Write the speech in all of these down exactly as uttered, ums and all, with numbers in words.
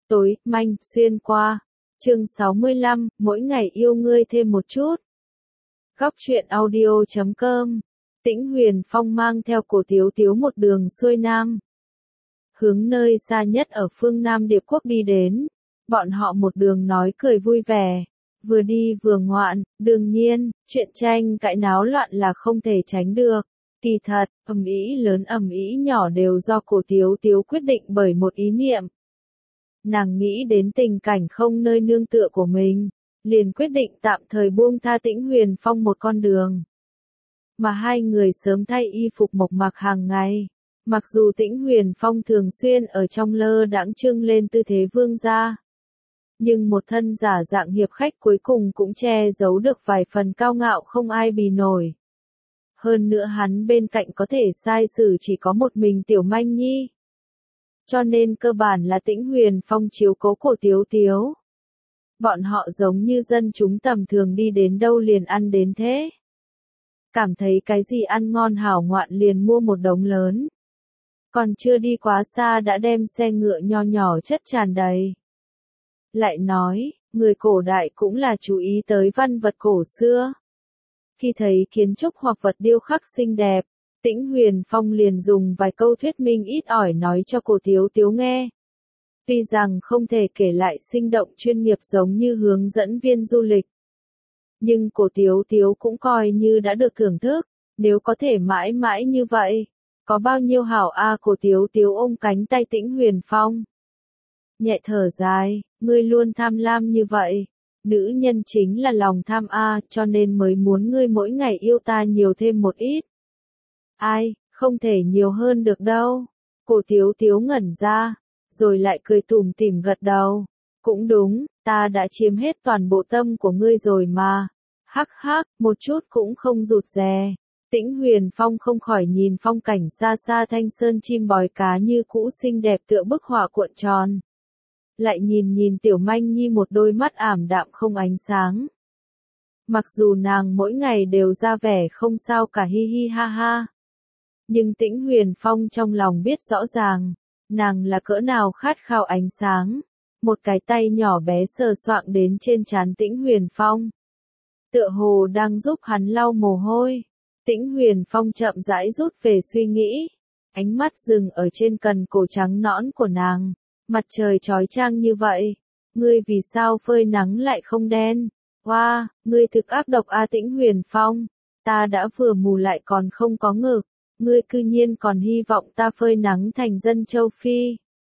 Tối, manh, xuyên qua. Chương sáu mươi lăm, mỗi ngày yêu ngươi thêm một chút. Góc truyện audio chấm com. Tĩnh Huyền Phong mang theo Cổ Tiếu Tiếu một đường xuôi nam. Hướng nơi xa nhất ở phương Nam Điệp Quốc đi đến. Bọn họ một đường nói cười vui vẻ. Vừa đi vừa ngoạn, đương nhiên, chuyện tranh cãi náo loạn là không thể tránh được. Kỳ thật, ầm ĩ lớn ầm ĩ nhỏ đều do Cổ Tiếu Tiếu quyết định bởi một ý niệm. Nàng nghĩ đến tình cảnh không nơi nương tựa của mình, liền quyết định tạm thời buông tha Tĩnh Huyền Phong một con đường. Mà hai người sớm thay y phục mộc mạc hàng ngày. Mặc dù Tĩnh Huyền Phong thường xuyên ở trong lơ đãng trưng lên tư thế vương gia, nhưng một thân giả dạng hiệp khách cuối cùng cũng che giấu được vài phần cao ngạo không ai bì nổi. Hơn nữa hắn bên cạnh có thể sai xử chỉ có một mình Tiểu Manh Nhi. Cho nên cơ bản là Tĩnh Huyền Phong chiếu cố Cổ Tiếu Tiếu. Bọn họ giống như dân chúng tầm thường đi đến đâu liền ăn đến thế. Cảm thấy cái gì ăn ngon hảo ngoạn liền mua một đống lớn. Còn chưa đi quá xa đã đem xe ngựa nho nhỏ chất tràn đầy. Lại nói, người cổ đại cũng là chú ý tới văn vật cổ xưa. Khi thấy kiến trúc hoặc vật điêu khắc xinh đẹp, Tĩnh Huyền Phong liền dùng vài câu thuyết minh ít ỏi nói cho Cổ Tiếu Tiếu nghe. Tuy rằng không thể kể lại sinh động chuyên nghiệp giống như hướng dẫn viên du lịch, nhưng Cổ Tiếu Tiếu cũng coi như đã được thưởng thức, nếu có thể mãi mãi như vậy, có bao nhiêu hảo a. Cổ Tiếu Tiếu ôm cánh tay Tĩnh Huyền Phong. Nhẹ thở dài, ngươi luôn tham lam như vậy. Nữ nhân chính là lòng tham a, cho nên mới muốn ngươi mỗi ngày yêu ta nhiều thêm một ít. Ai, không thể nhiều hơn được đâu. Cổ Tiếu Tiếu ngẩn ra, rồi lại cười tủm tỉm gật đầu. Cũng đúng, ta đã chiếm hết toàn bộ tâm của ngươi rồi mà. Hắc hắc, một chút cũng không rụt rè. Tĩnh Huyền Phong không khỏi nhìn phong cảnh xa xa Thanh Sơn chim bói cá như cũ xinh đẹp tựa bức họa cuộn tròn. Lại nhìn nhìn Tiểu Manh Nhi một đôi mắt ảm đạm không ánh sáng. Mặc dù nàng mỗi ngày đều ra vẻ không sao cả hi hi ha ha. Nhưng Tĩnh Huyền Phong trong lòng biết rõ ràng, nàng là cỡ nào khát khao ánh sáng. Một cái tay nhỏ bé sờ soạng đến trên trán Tĩnh Huyền Phong. Tựa hồ đang giúp hắn lau mồ hôi. Tĩnh Huyền Phong chậm rãi rút về suy nghĩ. Ánh mắt dừng ở trên cần cổ trắng nõn của nàng. Mặt trời chói chang như vậy. Ngươi vì sao phơi nắng lại không đen? Wow, ngươi thực ác độc a. Tĩnh Huyền Phong. Ta đã vừa mù lại còn không có ngực. Ngươi cư nhiên còn hy vọng ta phơi nắng thành dân châu Phi.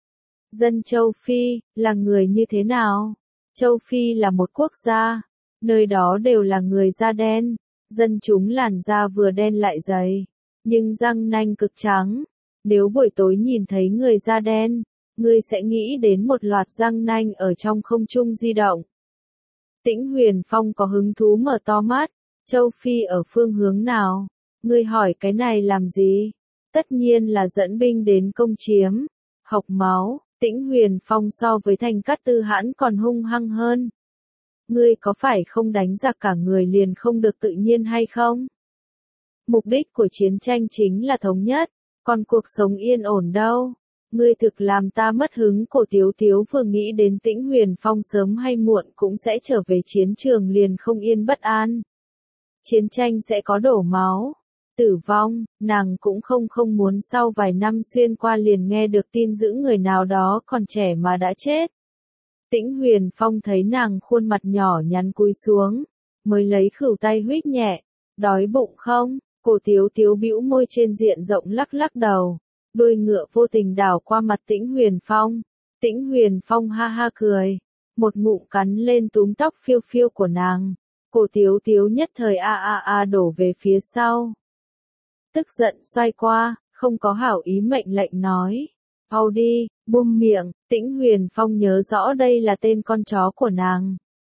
Dân châu Phi, là người như thế nào? Châu Phi là một quốc gia. Nơi đó đều là người da đen. Dân chúng làn da vừa đen lại dày. Nhưng răng nanh cực trắng. Nếu buổi tối nhìn thấy người da đen, ngươi sẽ nghĩ đến một loạt răng nanh ở trong không trung di động. Tĩnh Huyền Phong có hứng thú mở to mắt. Châu Phi ở phương hướng nào? Ngươi hỏi cái này làm gì? Tất nhiên là dẫn binh đến công chiếm. Hộc máu, Tĩnh Huyền Phong so với Thành Cát Tư Hãn còn hung hăng hơn. Ngươi có phải không đánh giặc cả người liền không được tự nhiên hay không? Mục đích của chiến tranh chính là thống nhất, còn cuộc sống yên ổn đâu? Ngươi thực làm ta mất hứng. Cổ Tiếu Tiếu vừa nghĩ đến Tĩnh Huyền Phong sớm hay muộn cũng sẽ trở về chiến trường liền không yên bất an. Chiến tranh sẽ có đổ máu, tử vong, nàng cũng không không muốn sau vài năm xuyên qua liền nghe được tin giữ người nào đó còn trẻ mà đã chết. Tĩnh Huyền Phong thấy nàng khuôn mặt nhỏ nhắn cúi xuống, mới lấy khửu tay huých nhẹ. Đói bụng không? Cổ Tiếu Tiếu bĩu môi trên diện rộng lắc lắc đầu. Đuôi ngựa vô tình đảo qua mặt Tĩnh Huyền Phong. Tĩnh Huyền Phong ha ha cười. Một ngụm cắn lên túm tóc phiêu phiêu của nàng. Cổ Tiếu Tiếu nhất thời a a a đổ về phía sau. Tức giận xoay qua, không có hảo ý mệnh lệnh nói. Mau đi, buông miệng. Tĩnh Huyền Phong nhớ rõ đây là tên con chó của nàng.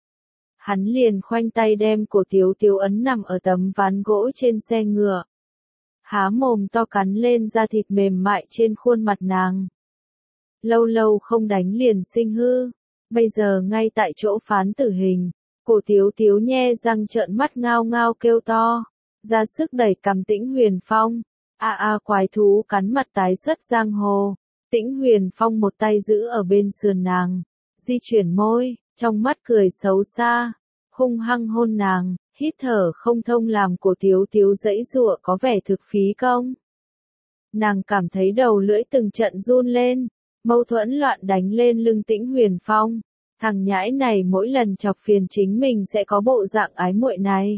Hắn liền khoanh tay đem Cổ Tiếu Tiếu ấn nằm ở tấm ván gỗ trên xe ngựa. Há mồm to cắn lên da thịt mềm mại trên khuôn mặt nàng. Lâu lâu không đánh liền sinh hư. Bây giờ ngay tại chỗ phán tử hình. Cổ Tiếu Tiếu nhe răng trợn mắt ngao ngao kêu to. Ra sức đẩy cằm Tĩnh Huyền Phong. A a quái thú cắn mặt tái xuất giang hồ. Tĩnh Huyền Phong một tay giữ ở bên sườn nàng, di chuyển môi, trong mắt cười xấu xa, hung hăng hôn nàng, hít thở không thông làm Cổ Tiếu Tiếu giãy giụa có vẻ thực phí công. Nàng cảm thấy đầu lưỡi từng trận run lên, mâu thuẫn loạn đánh lên lưng Tĩnh Huyền Phong. Thằng nhãi này mỗi lần chọc phiền chính mình sẽ có bộ dạng ái muội này.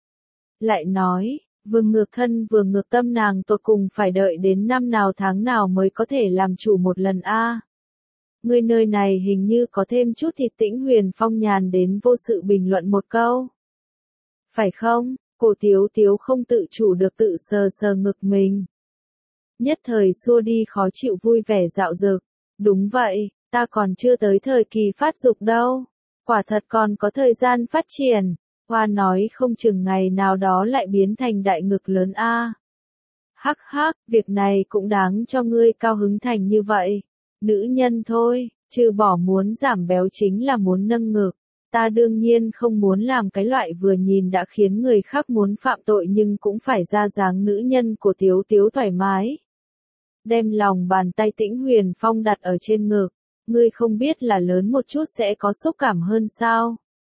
Lại nói, vừa ngược thân vừa ngược tâm nàng tột cùng phải đợi đến năm nào tháng nào mới có thể làm chủ một lần a. À. Ngươi nơi này hình như có thêm chút thịt. Tĩnh Huyền Phong nhàn đến vô sự bình luận một câu. Phải không? Cổ Tiếu Tiếu không tự chủ được tự sờ sờ ngực mình. Nhất thời xua đi khó chịu vui vẻ dạo dực. Đúng vậy, ta còn chưa tới thời kỳ phát dục đâu. Quả thật còn có thời gian phát triển. Hoa nói không chừng ngày nào đó lại biến thành đại ngực lớn a. À. Hắc hắc, việc này cũng đáng cho ngươi cao hứng thành như vậy. Nữ nhân thôi, trừ bỏ muốn giảm béo chính là muốn nâng ngực. Ta đương nhiên không muốn làm cái loại vừa nhìn đã khiến người khác muốn phạm tội nhưng cũng phải ra dáng nữ nhân của Tiếu Tiếu thoải mái. Đem lòng bàn tay Tĩnh Huyền Phong đặt ở trên ngực, ngươi không biết là lớn một chút sẽ có xúc cảm hơn sao?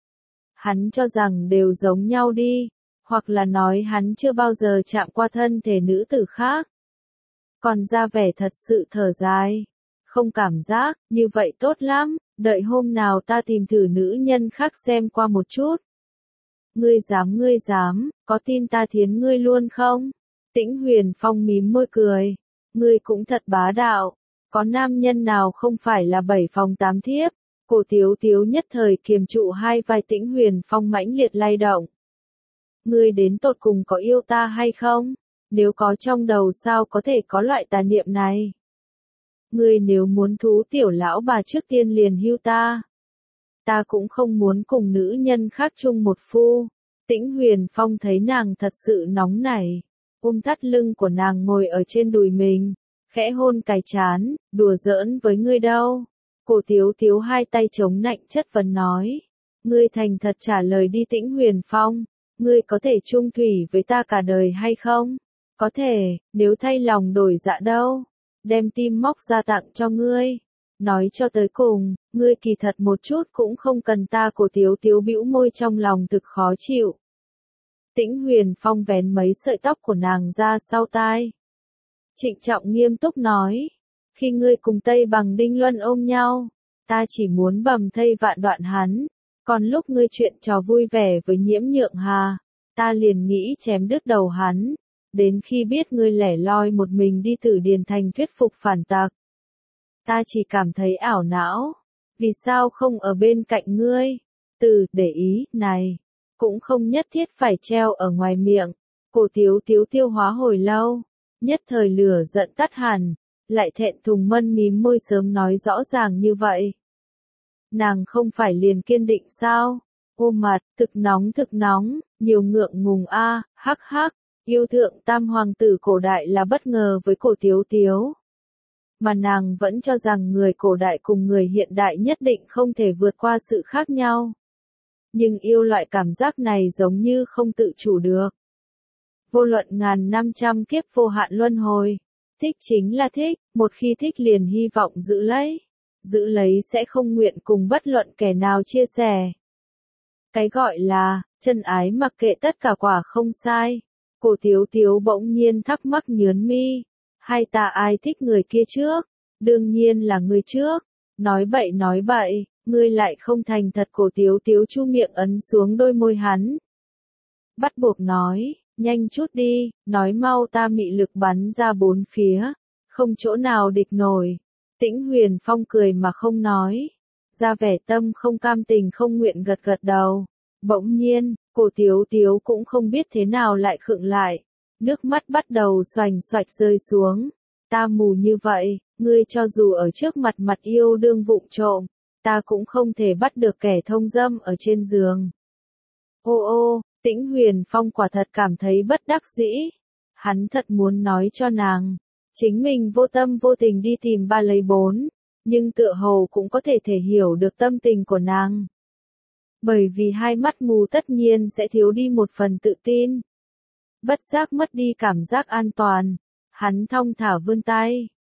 Hắn cho rằng đều giống nhau đi, hoặc là nói hắn chưa bao giờ chạm qua thân thể nữ tử khác. Còn ra vẻ thật sự thở dài, không cảm giác, như vậy tốt lắm, đợi hôm nào ta tìm thử nữ nhân khác xem qua một chút. Ngươi dám ngươi dám, có tin ta thiến ngươi luôn không? Tĩnh Huyền Phong mím môi cười, ngươi cũng thật bá đạo, có nam nhân nào không phải là bảy phòng tám thiếp? Cổ Tiếu Tiếu nhất thời kiềm trụ hai vai Tĩnh Huyền Phong mãnh liệt lay động. Ngươi đến tột cùng có yêu ta hay không? Nếu có trong đầu sao có thể có loại tà niệm này? Ngươi nếu muốn thú tiểu lão bà trước tiên liền hưu ta. Ta cũng không muốn cùng nữ nhân khác chung một phu. Tĩnh Huyền Phong thấy nàng thật sự nóng nảy, ôm thắt lưng của nàng ngồi ở trên đùi mình, khẽ hôn cái trán, đùa giỡn với ngươi đâu. Cổ Tiếu Tiếu hai tay chống nạnh chất vấn nói. Ngươi thành thật trả lời đi Tĩnh Huyền Phong, ngươi có thể chung thủy với ta cả đời hay không? Có thể, nếu thay lòng đổi dạ đâu, đem tim móc ra tặng cho ngươi. Nói cho tới cùng, ngươi kỳ thật một chút cũng không cần ta. Cổ Tiếu Tiếu bĩu môi trong lòng thực khó chịu. Tĩnh Huyền Phong vén mấy sợi tóc của nàng ra sau tai. Trịnh trọng nghiêm túc nói. Khi ngươi cùng Tây Bằng Đinh Luân ôm nhau, ta chỉ muốn bầm thây vạn đoạn hắn. Còn lúc ngươi chuyện trò vui vẻ với Nhiễm Nhượng Hà, ta liền nghĩ chém đứt đầu hắn. Đến khi biết ngươi lẻ loi một mình đi Tử Điền Thành thuyết phục phản tặc, ta chỉ cảm thấy ảo não. Vì sao không ở bên cạnh ngươi? Từ để ý này cũng không nhất thiết phải treo ở ngoài miệng. Cổ Tiếu Tiếu tiêu hóa hồi lâu, nhất thời lửa giận tắt hẳn, lại thẹn thùng mân mím môi sớm nói rõ ràng như vậy. Nàng không phải liền kiên định sao? Ôm mặt, thực nóng thực nóng, nhiều ngượng ngùng a, à, hắc hắc, yêu thượng tam hoàng tử cổ đại là bất ngờ với Cổ Tiếu Tiếu. Mà nàng vẫn cho rằng người cổ đại cùng người hiện đại nhất định không thể vượt qua sự khác nhau. Nhưng yêu loại cảm giác này giống như không tự chủ được. Vô luận ngàn năm trăm kiếp vô hạn luân hồi, thích chính là thích, một khi thích liền hy vọng giữ lấy. Giữ lấy sẽ không nguyện cùng bất luận kẻ nào chia sẻ. Cái gọi là, chân ái mặc kệ tất cả quả không sai. Cổ Tiếu Tiếu bỗng nhiên thắc mắc nhớn mi. Hai ta ai thích người kia trước? Đương nhiên là người trước. Nói bậy nói bậy, ngươi lại không thành thật. Cổ Tiếu Tiếu chu miệng ấn xuống đôi môi hắn. Bắt buộc nói, nhanh chút đi, nói mau ta mị lực bắn ra bốn phía. Không chỗ nào địch nổi. Tĩnh Huyền Phong cười mà không nói. Ra vẻ tâm không cam tình không nguyện gật gật đầu. Bỗng nhiên, Cổ Tiếu Tiếu cũng không biết thế nào lại khựng lại. Nước mắt bắt đầu xoành xoạch rơi xuống. Ta mù như vậy, ngươi cho dù ở trước mặt mặt yêu đương vụng trộm, ta cũng không thể bắt được kẻ thông dâm ở trên giường. Ô ô, Tĩnh Huyền Phong quả thật cảm thấy bất đắc dĩ. Hắn thật muốn nói cho nàng, chính mình vô tâm vô tình đi tìm ba lấy bốn, nhưng tựa hồ cũng có thể thể hiểu được tâm tình của nàng. Bởi vì hai mắt mù tất nhiên sẽ thiếu đi một phần tự tin. Bất giác mất đi cảm giác an toàn, hắn thong thả vươn tay,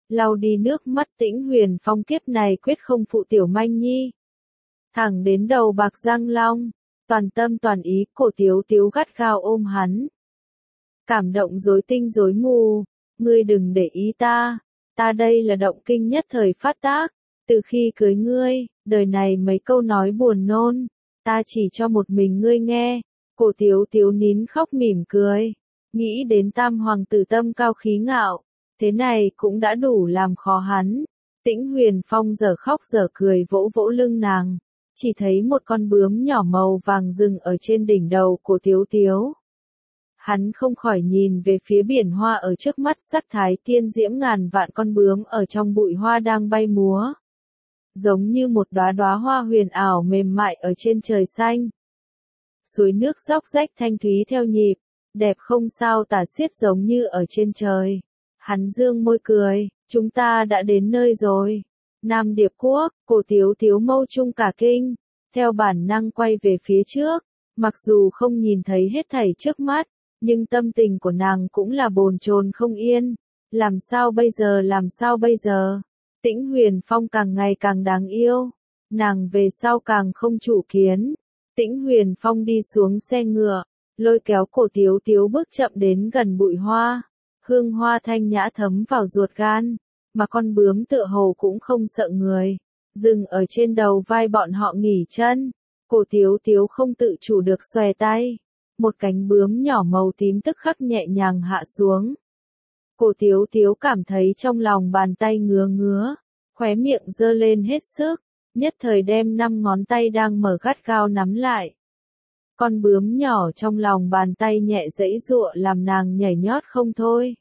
lau đi nước mắt. Tĩnh Huyền Phong kiếp này quyết không phụ Tiểu Manh Nhi. Thẳng đến đầu bạc răng long, toàn tâm toàn ý, Cổ Tiếu Tiếu gắt gao ôm hắn. Cảm động rối tinh rối mù, ngươi đừng để ý ta, ta đây là động kinh nhất thời phát tác, từ khi cưới ngươi, đời này mấy câu nói buồn nôn, ta chỉ cho một mình ngươi nghe. Cổ Tiếu Tiếu nín khóc mỉm cười, nghĩ đến tam hoàng tử tâm cao khí ngạo, thế này cũng đã đủ làm khó hắn. Tĩnh Huyền Phong giờ khóc giờ cười vỗ vỗ lưng nàng, chỉ thấy một con bướm nhỏ màu vàng dừng ở trên đỉnh đầu của Tiếu Tiếu. Hắn không khỏi nhìn về phía biển hoa ở trước mắt, sắc thái tiên diễm, ngàn vạn con bướm ở trong bụi hoa đang bay múa, giống như một đóa đóa hoa huyền ảo mềm mại ở trên trời xanh. Suối nước róc rách thanh thúy theo nhịp, đẹp không sao tả xiết, giống như ở trên trời. Hắn dương môi cười, chúng ta đã đến nơi rồi. Nam Điệp Quốc. Cổ Tiếu Tiếu mâu trung cả kinh, theo bản năng quay về phía trước, mặc dù không nhìn thấy hết thảy trước mắt, nhưng tâm tình của nàng cũng là bồn chồn không yên. Làm sao bây giờ, làm sao bây giờ? Tĩnh Huyền Phong càng ngày càng đáng yêu, nàng về sau càng không chủ kiến. Tĩnh Huyền Phong đi xuống xe ngựa, lôi kéo Cổ Tiếu Tiếu bước chậm đến gần bụi hoa. Hương hoa thanh nhã thấm vào ruột gan, mà con bướm tựa hồ cũng không sợ người, dừng ở trên đầu vai bọn họ nghỉ chân. Cổ Tiếu Tiếu không tự chủ được xòe tay, một cánh bướm nhỏ màu tím tức khắc nhẹ nhàng hạ xuống. Cổ Tiếu Tiếu cảm thấy trong lòng bàn tay ngứa ngứa, khóe miệng giơ lên hết sức, nhất thời đem năm ngón tay đang mở gắt gao nắm lại. Con bướm nhỏ trong lòng bàn tay nhẹ giãy giụa làm nàng nhảy nhót không thôi.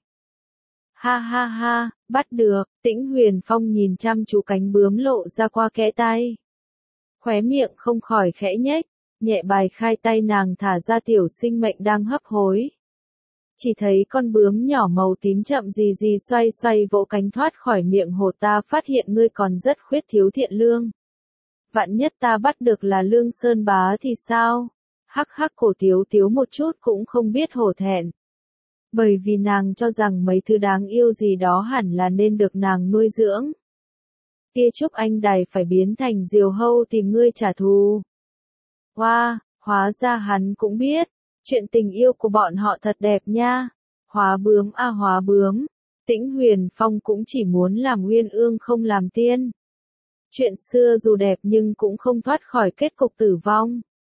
Ha ha ha, bắt được. Tĩnh Huyền Phong nhìn chăm chú cánh bướm lộ ra qua kẽ tay, khóe miệng không khỏi khẽ nhếch, nhẹ bài khai tay nàng thả ra tiểu sinh mệnh đang hấp hối. Chỉ thấy con bướm nhỏ màu tím chậm gì gì xoay xoay vỗ cánh thoát khỏi miệng hồ. Ta phát hiện ngươi còn rất khuyết thiếu thiện lương. Vạn nhất ta bắt được là Lương Sơn Bá thì sao? Hắc hắc. Cổ Tiếu Tiếu một chút cũng không biết hổ thẹn, bởi vì nàng cho rằng mấy thứ đáng yêu gì đó hẳn là nên được nàng nuôi dưỡng. Kia Trúc Anh Đài phải biến thành diều hâu tìm ngươi trả thù. Hoa, wow, hóa ra hắn cũng biết, chuyện tình yêu của bọn họ thật đẹp nha. Hóa bướm a à, hóa bướm. Tĩnh Huyền Phong cũng chỉ muốn làm uyên ương không làm tiên. Chuyện xưa dù đẹp nhưng cũng không thoát khỏi kết cục tử vong.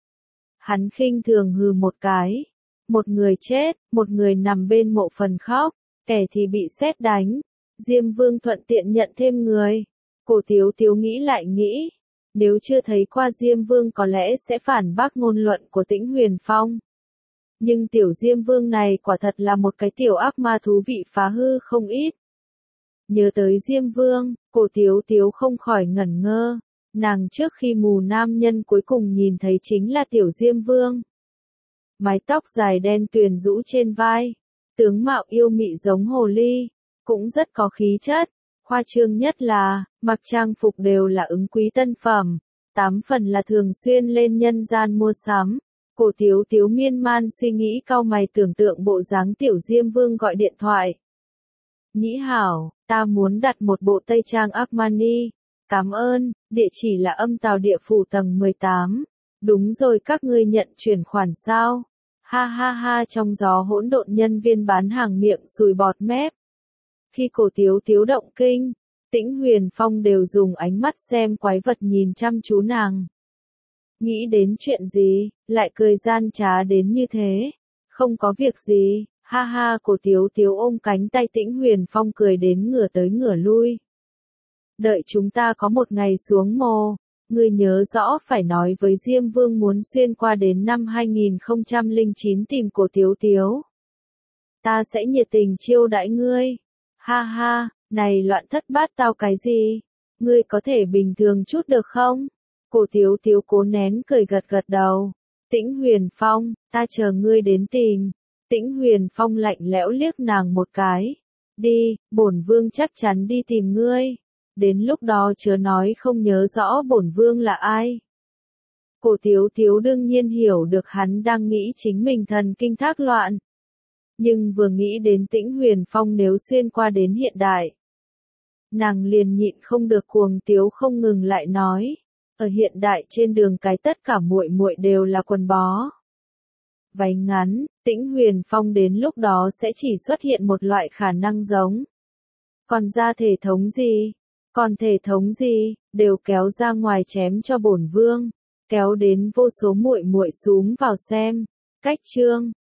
Hắn khinh thường hừ một cái. Một người chết, một người nằm bên mộ phần khóc, kẻ thì bị sét đánh. Diêm Vương thuận tiện nhận thêm người. Cổ Tiếu Tiếu nghĩ lại nghĩ, nếu chưa thấy qua Diêm Vương có lẽ sẽ phản bác ngôn luận của Tĩnh Huyền Phong. Nhưng tiểu Diêm Vương này quả thật là một cái tiểu ác ma thú vị, phá hư không ít. Nhớ tới Diêm Vương, Cổ Tiếu Tiếu không khỏi ngẩn ngơ. Nàng trước khi mù nam nhân cuối cùng nhìn thấy chính là tiểu Diêm Vương. Mái tóc dài đen tuyền rũ trên vai, tướng mạo yêu mị giống hồ ly, cũng rất có khí chất. Khoa trương nhất là, mặc trang phục đều là ứng quý tân phẩm, tám phần là thường xuyên lên nhân gian mua sắm. Cổ Tiếu Tiếu miên man suy nghĩ, cau mày tưởng tượng bộ dáng tiểu Diêm Vương gọi điện thoại. Nhĩ hảo, ta muốn đặt một bộ tây trang Armani. Cảm ơn, địa chỉ là Âm Tào Địa Phủ tầng mười tám. Đúng rồi, các ngươi nhận chuyển khoản sao? Ha ha ha. Trong gió hỗn độn, nhân viên bán hàng miệng sùi bọt mép. Khi Cổ Tiếu Tiếu động kinh, Tĩnh Huyền Phong đều dùng ánh mắt xem quái vật nhìn chăm chú nàng. Nghĩ đến chuyện gì, lại cười gian trá đến như thế? Không có việc gì, ha ha. Cổ Tiếu Tiếu ôm cánh tay Tĩnh Huyền Phong cười đến ngửa tới ngửa lui. Đợi chúng ta có một ngày xuống mồ, ngươi nhớ rõ phải nói với Diêm Vương muốn xuyên qua đến năm hai nghìn không trăm lẻ chín tìm Cổ Tiếu Tiếu. Ta sẽ nhiệt tình chiêu đãi ngươi. Ha ha, này loạn thất bát tao cái gì? Ngươi có thể bình thường chút được không? Cổ Tiếu Tiếu cố nén cười gật gật đầu. Tĩnh Huyền Phong, ta chờ ngươi đến tìm. Tĩnh Huyền Phong lạnh lẽo liếc nàng một cái. Đi, bổn vương chắc chắn đi tìm ngươi. Đến lúc đó chớ nói không nhớ rõ bổn vương là ai. Cổ Tiếu Tiếu đương nhiên hiểu được hắn đang nghĩ chính mình thần kinh thác loạn. Nhưng vừa nghĩ đến Tĩnh Huyền Phong nếu xuyên qua đến hiện đại, nàng liền nhịn không được cuồng tiếu không ngừng lại nói, ở hiện đại trên đường cái tất cả muội muội đều là quần bó. Váy ngắn, Tĩnh Huyền Phong đến lúc đó sẽ chỉ xuất hiện một loại khả năng giống. Còn ra thể thống gì? Còn thể thống gì? Đều kéo ra ngoài chém cho bổn vương, kéo đến vô số muội muội xúm vào xem. Cách chương